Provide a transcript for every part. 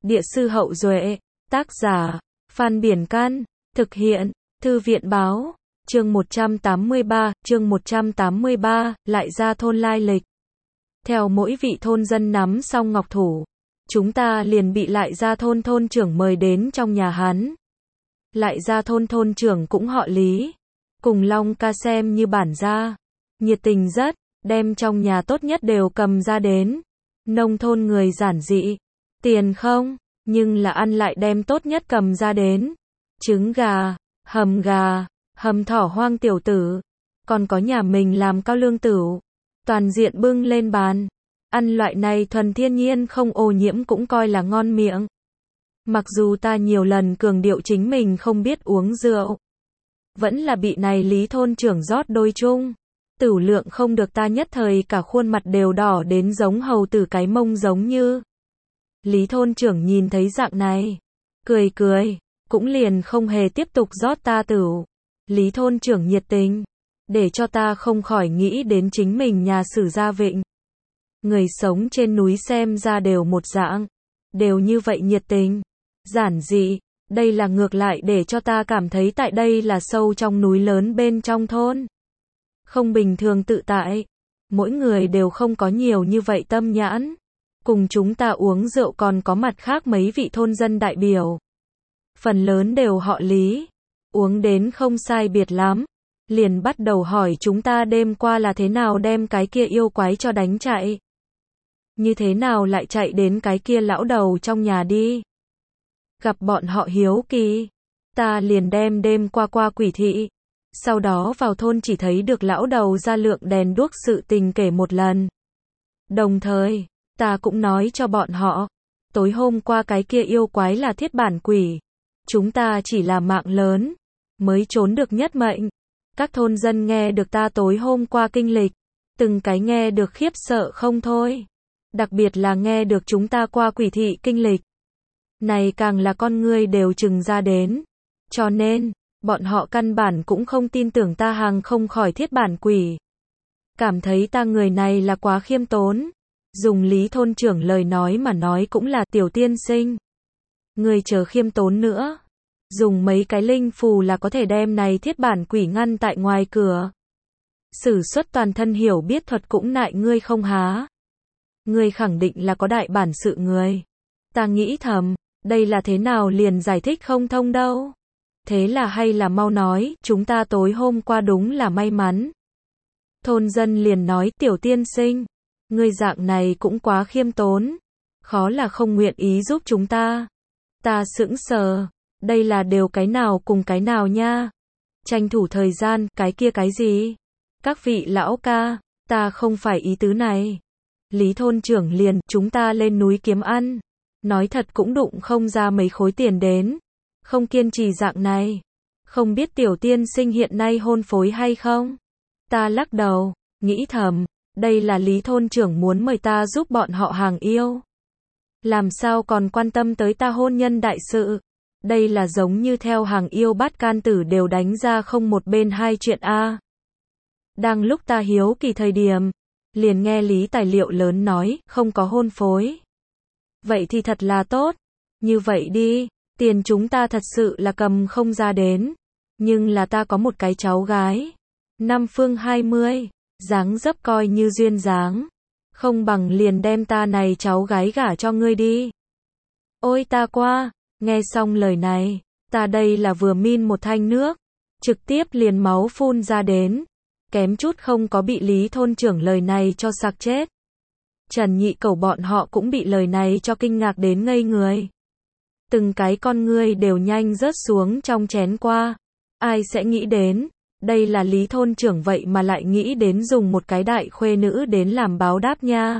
Địa sư Hậu Duệ, tác giả, Phan Biển Can, thực hiện, Thư viện Báo, chương 183, lại ra thôn lai lịch. Theo mỗi vị thôn dân nắm xong ngọc thủ, chúng ta liền bị lại ra thôn thôn trưởng mời đến trong nhà hắn. Lại ra thôn thôn trưởng cũng họ Lý, cùng Long ca xem như bản gia, nhiệt tình rất, đem trong nhà tốt nhất đều cầm ra đến. Nông thôn người giản dị, tiền không, nhưng là ăn lại đem tốt nhất cầm ra đến. Trứng gà, hầm thỏ hoang tiểu tử, còn có nhà mình làm cao lương tửu, toàn diện bưng lên bàn. Ăn loại này thuần thiên nhiên không ô nhiễm cũng coi là ngon miệng. Mặc dù ta nhiều lần cường điệu chính mình không biết uống rượu, vẫn là bị này Lý thôn trưởng rót đôi chung. Tửu lượng không được ta nhất thời cả khuôn mặt đều đỏ đến giống hầu tử cái mông giống như. Lý thôn trưởng nhìn thấy dạng này, cười, cũng liền không hề tiếp tục rót ta tửu. Lý thôn trưởng nhiệt tình, để cho ta không khỏi nghĩ đến chính mình nhà Sử Gia Vịnh. Người sống trên núi xem ra đều một dạng, đều như vậy nhiệt tình, giản dị, đây là ngược lại để cho ta cảm thấy tại đây là sâu trong núi lớn bên trong thôn. Không bình thường tự tại, mỗi người đều không có nhiều như vậy tâm nhãn. Cùng chúng ta uống rượu còn có mặt khác mấy vị thôn dân đại biểu. Phần lớn đều họ Lý, uống đến không sai biệt lắm, liền bắt đầu hỏi chúng ta đêm qua là thế nào đem cái kia yêu quái cho đánh chạy. Như thế nào lại chạy đến cái kia lão đầu trong nhà đi. Gặp bọn họ hiếu kỳ, ta liền đem đêm qua quỷ thị. Sau đó vào thôn chỉ thấy được lão đầu ra lượng đèn đuốc sự tình kể một lần. Đồng thời, ta cũng nói cho bọn họ, tối hôm qua cái kia yêu quái là thiết bản quỷ. Chúng ta chỉ là mạng lớn, mới trốn được nhất mệnh. Các thôn dân nghe được ta tối hôm qua kinh lịch, từng cái nghe được khiếp sợ không thôi. Đặc biệt là nghe được chúng ta qua quỷ thị kinh lịch. Này càng là con ngươi đều trừng ra đến. Cho nên, bọn họ căn bản cũng không tin tưởng ta hàng không khỏi thiết bản quỷ. Cảm thấy ta người này là quá khiêm tốn. Dùng Lý thôn trưởng lời nói mà nói cũng là tiểu tiên sinh. Người chờ khiêm tốn nữa. Dùng mấy cái linh phù là có thể đem này thiết bản quỷ ngăn tại ngoài cửa. Sử xuất toàn thân hiểu biết thuật cũng nại ngươi không há. Ngươi khẳng định là có đại bản sự người. Ta nghĩ thầm, đây là thế nào liền giải thích không thông đâu. Thế là hay là mau nói, chúng ta tối hôm qua đúng là may mắn. Thôn dân liền nói tiểu tiên sinh, ngươi dạng này cũng quá khiêm tốn, khó là không nguyện ý giúp chúng ta. Ta sững sờ, đây là đều cái nào cùng cái nào nha. Tranh thủ thời gian, cái kia cái gì? Các vị lão ca, ta không phải ý tứ này. Lý thôn trưởng liền, chúng ta lên núi kiếm ăn. Nói thật cũng đụng không ra mấy khối tiền đến. Không kiên trì dạng này. Không biết tiểu tiên sinh hiện nay hôn phối hay không? Ta lắc đầu, nghĩ thầm, đây là Lý thôn trưởng muốn mời ta giúp bọn họ hàng yêu. Làm sao còn quan tâm tới ta hôn nhân đại sự? Đây là giống như theo hàng yêu bát can tử đều đánh ra không một bên hai chuyện a. Đang lúc ta hiếu kỳ thời điểm, liền nghe Lý tài liệu lớn nói, không có hôn phối. Vậy thì thật là tốt. Như vậy đi, tiền chúng ta thật sự là cầm không ra đến. Nhưng là ta có một cái cháu gái. Năm phương 20, dáng dấp coi như duyên dáng. Không bằng liền đem ta này cháu gái gả cho ngươi đi. Ôi ta qua, nghe xong lời này, ta đây là vừa min một thanh nước. Trực tiếp liền máu phun ra đến. Kém chút không có bị Lý thôn trưởng lời này cho sặc chết. Trần Nhị Cẩu bọn họ cũng bị lời này cho kinh ngạc đến ngây người. Từng cái con ngươi đều nhanh rớt xuống trong chén qua. Ai sẽ nghĩ đến, đây là Lý thôn trưởng vậy mà lại nghĩ đến dùng một cái đại khuê nữ đến làm báo đáp nha.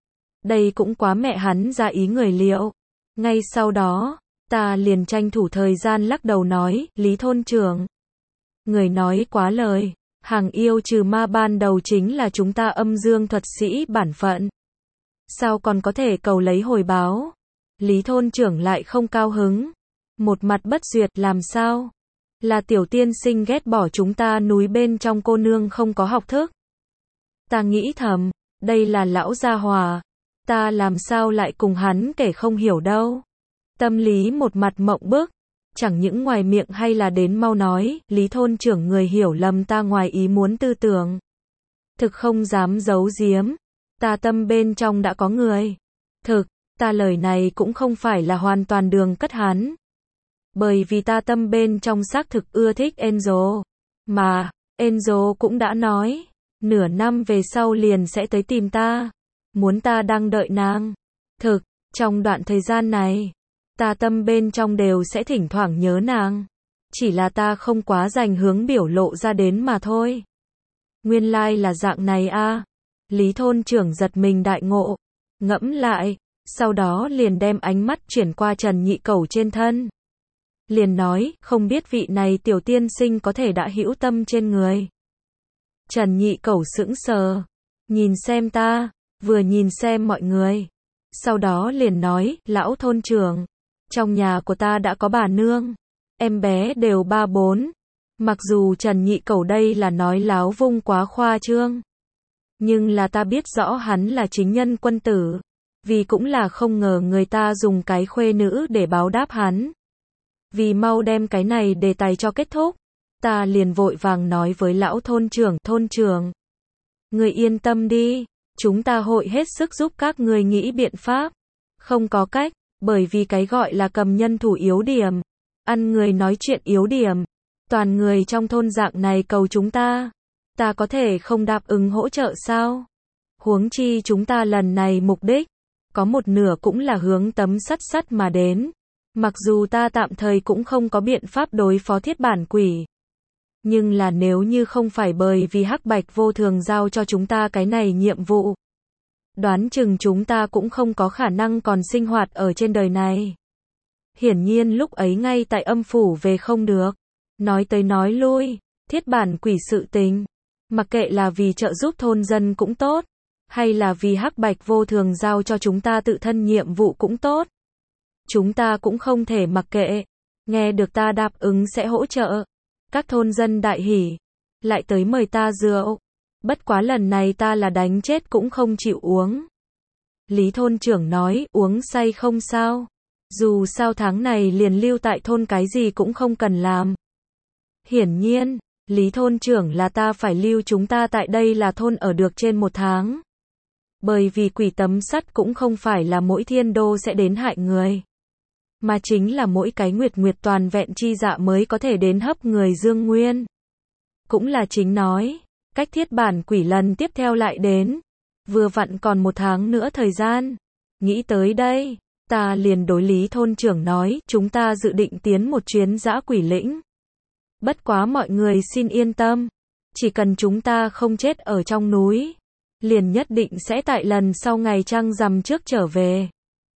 Đây cũng quá mẹ hắn ra ý người liệu. Ngay sau đó, ta liền tranh thủ thời gian lắc đầu nói, Lý thôn trưởng. Người nói quá lời, hàng yêu trừ ma ban đầu chính là chúng ta âm dương thuật sĩ bản phận. Sao còn có thể cầu lấy hồi báo? Lý thôn trưởng lại không cao hứng. Một mặt bất duyệt làm sao? Là tiểu tiên sinh ghét bỏ chúng ta núi bên trong cô nương không có học thức. Ta nghĩ thầm, đây là lão gia hòa. Ta làm sao lại cùng hắn kể không hiểu đâu. Tâm lý một mặt mộng bức, chẳng những ngoài miệng hay là đến mau nói, Lý thôn trưởng người hiểu lầm ta ngoài ý muốn tư tưởng. Thực không dám giấu giếm, ta tâm bên trong đã có người. Thực, ta lời này cũng không phải là hoàn toàn đường cất hắn. Bởi vì ta tâm bên trong xác thực ưa thích Angel. Mà, Angel cũng đã nói, nửa năm về sau liền sẽ tới tìm ta. Muốn ta đang đợi nàng. Thực, trong đoạn thời gian này, ta tâm bên trong đều sẽ thỉnh thoảng nhớ nàng. Chỉ là ta không quá dành hướng biểu lộ ra đến mà thôi. Nguyên lai là dạng này a. Lý thôn trưởng giật mình đại ngộ. Ngẫm lại, sau đó liền đem ánh mắt chuyển qua Trần Nhị Cẩu trên thân. Liền nói, không biết vị này tiểu tiên sinh có thể đã hữu tâm trên người. Trần Nhị Cẩu sững sờ, nhìn xem ta, vừa nhìn xem mọi người. Sau đó liền nói, lão thôn trưởng, trong nhà của ta đã có bà nương, em bé đều 3-4. Mặc dù Trần Nhị Cẩu đây là nói láo vung quá khoa trương, nhưng là ta biết rõ hắn là chính nhân quân tử, vì cũng là không ngờ người ta dùng cái khuê nữ để báo đáp hắn. Vì mau đem cái này đề tài cho kết thúc, ta liền vội vàng nói với lão thôn trưởng, người yên tâm đi, chúng ta hội hết sức giúp các người nghĩ biện pháp. Không có cách, bởi vì cái gọi là cầm nhân thủ yếu điểm, ăn người nói chuyện yếu điểm, toàn người trong thôn dạng này cầu chúng ta có thể không đáp ứng hỗ trợ sao? Huống chi chúng ta lần này mục đích, có một nửa cũng là hướng tấm sắt mà đến. Mặc dù ta tạm thời cũng không có biện pháp đối phó thiết bản quỷ. Nhưng là nếu như không phải bởi vì Hắc Bạch Vô Thường giao cho chúng ta cái này nhiệm vụ, đoán chừng chúng ta cũng không có khả năng còn sinh hoạt ở trên đời này. Hiển nhiên lúc ấy ngay tại âm phủ về không được. Nói tới nói lui, thiết bản quỷ sự tình. Mặc kệ là vì trợ giúp thôn dân cũng tốt, hay là vì Hắc Bạch Vô Thường giao cho chúng ta tự thân nhiệm vụ cũng tốt. Chúng ta cũng không thể mặc kệ. Nghe được ta đáp ứng sẽ hỗ trợ. Các thôn dân đại hỉ. Lại tới mời ta rượu. Bất quá lần này ta là đánh chết cũng không chịu uống. Lý thôn trưởng nói, uống say không sao. Dù sao tháng này liền lưu tại thôn cái gì cũng không cần làm. Hiển nhiên, Lý thôn trưởng là ta phải lưu chúng ta tại đây là thôn ở được trên 1 tháng. Bởi vì quỷ tấm sắt cũng không phải là mỗi thiên đô sẽ đến hại người. Mà chính là mỗi cái nguyệt toàn vẹn chi dạ mới có thể đến hấp người dương nguyên. Cũng là chính nói, cách thiết bản quỷ lần tiếp theo lại đến. Vừa vặn còn 1 tháng nữa thời gian. Nghĩ tới đây, ta liền đối Lý thôn trưởng nói, chúng ta dự định tiến một chuyến dã quỷ lĩnh. Bất quá mọi người xin yên tâm, chỉ cần chúng ta không chết ở trong núi, liền nhất định sẽ tại lần sau ngày trăng rằm trước trở về.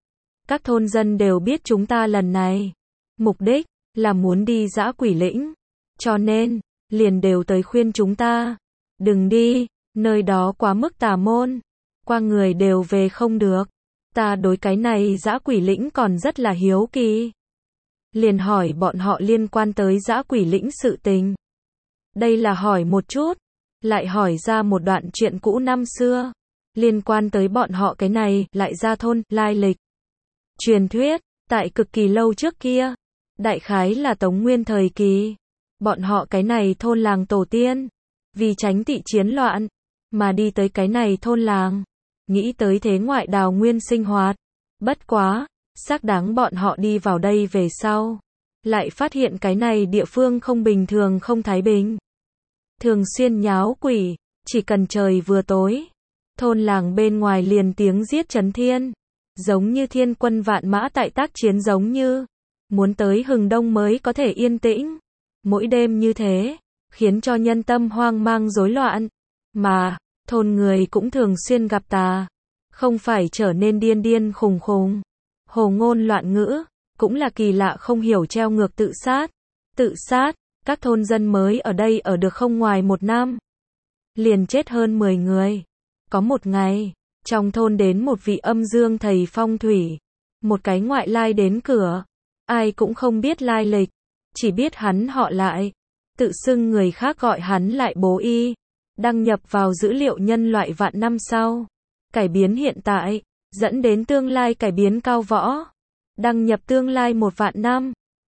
Các thôn dân đều biết chúng ta lần này, mục đích là muốn đi dã quỷ lĩnh, cho nên, liền đều tới khuyên chúng ta, đừng đi, nơi đó quá mức tà môn, qua người đều về không được. Ta đối cái này dã quỷ lĩnh còn rất là hiếu kỳ. Liền hỏi bọn họ liên quan tới dã quỷ lĩnh sự tình. Đây là hỏi một chút, lại hỏi ra một đoạn chuyện cũ năm xưa, liên quan tới bọn họ cái này, lại ra thôn, lai lịch. Truyền thuyết, tại cực kỳ lâu trước kia, đại khái là Tống Nguyên thời kỳ, bọn họ cái này thôn làng tổ tiên, vì tránh tị chiến loạn, mà đi tới cái này thôn làng, nghĩ tới thế ngoại đào nguyên sinh hoạt. Bất quá, xác đáng bọn họ đi vào đây về sau, lại phát hiện cái này địa phương không bình thường không thái bình. Thường xuyên nháo quỷ, chỉ cần trời vừa tối, thôn làng bên ngoài liền tiếng giết chấn thiên, giống như thiên quân vạn mã tại tác chiến giống như, muốn tới hừng đông mới có thể yên tĩnh. Mỗi đêm như thế, khiến cho nhân tâm hoang mang rối loạn, mà, thôn người cũng thường xuyên gặp tà, không phải trở nên điên khùng, hồ ngôn loạn ngữ, cũng là kỳ lạ không hiểu treo ngược tự sát, các thôn dân mới ở đây ở được không ngoài 1 năm, liền chết hơn 10 người. Có một ngày, trong thôn đến một vị âm dương thầy phong thủy, một cái ngoại lai đến cửa, ai cũng không biết lai lịch, chỉ biết hắn họ Lại, tự xưng người khác gọi hắn Lại Bố Y, đăng nhập vào dữ liệu nhân loại vạn năm sau, cải biến hiện tại, dẫn đến tương lai cải biến cao võ. Đăng nhập tương lai 1 vạn năm.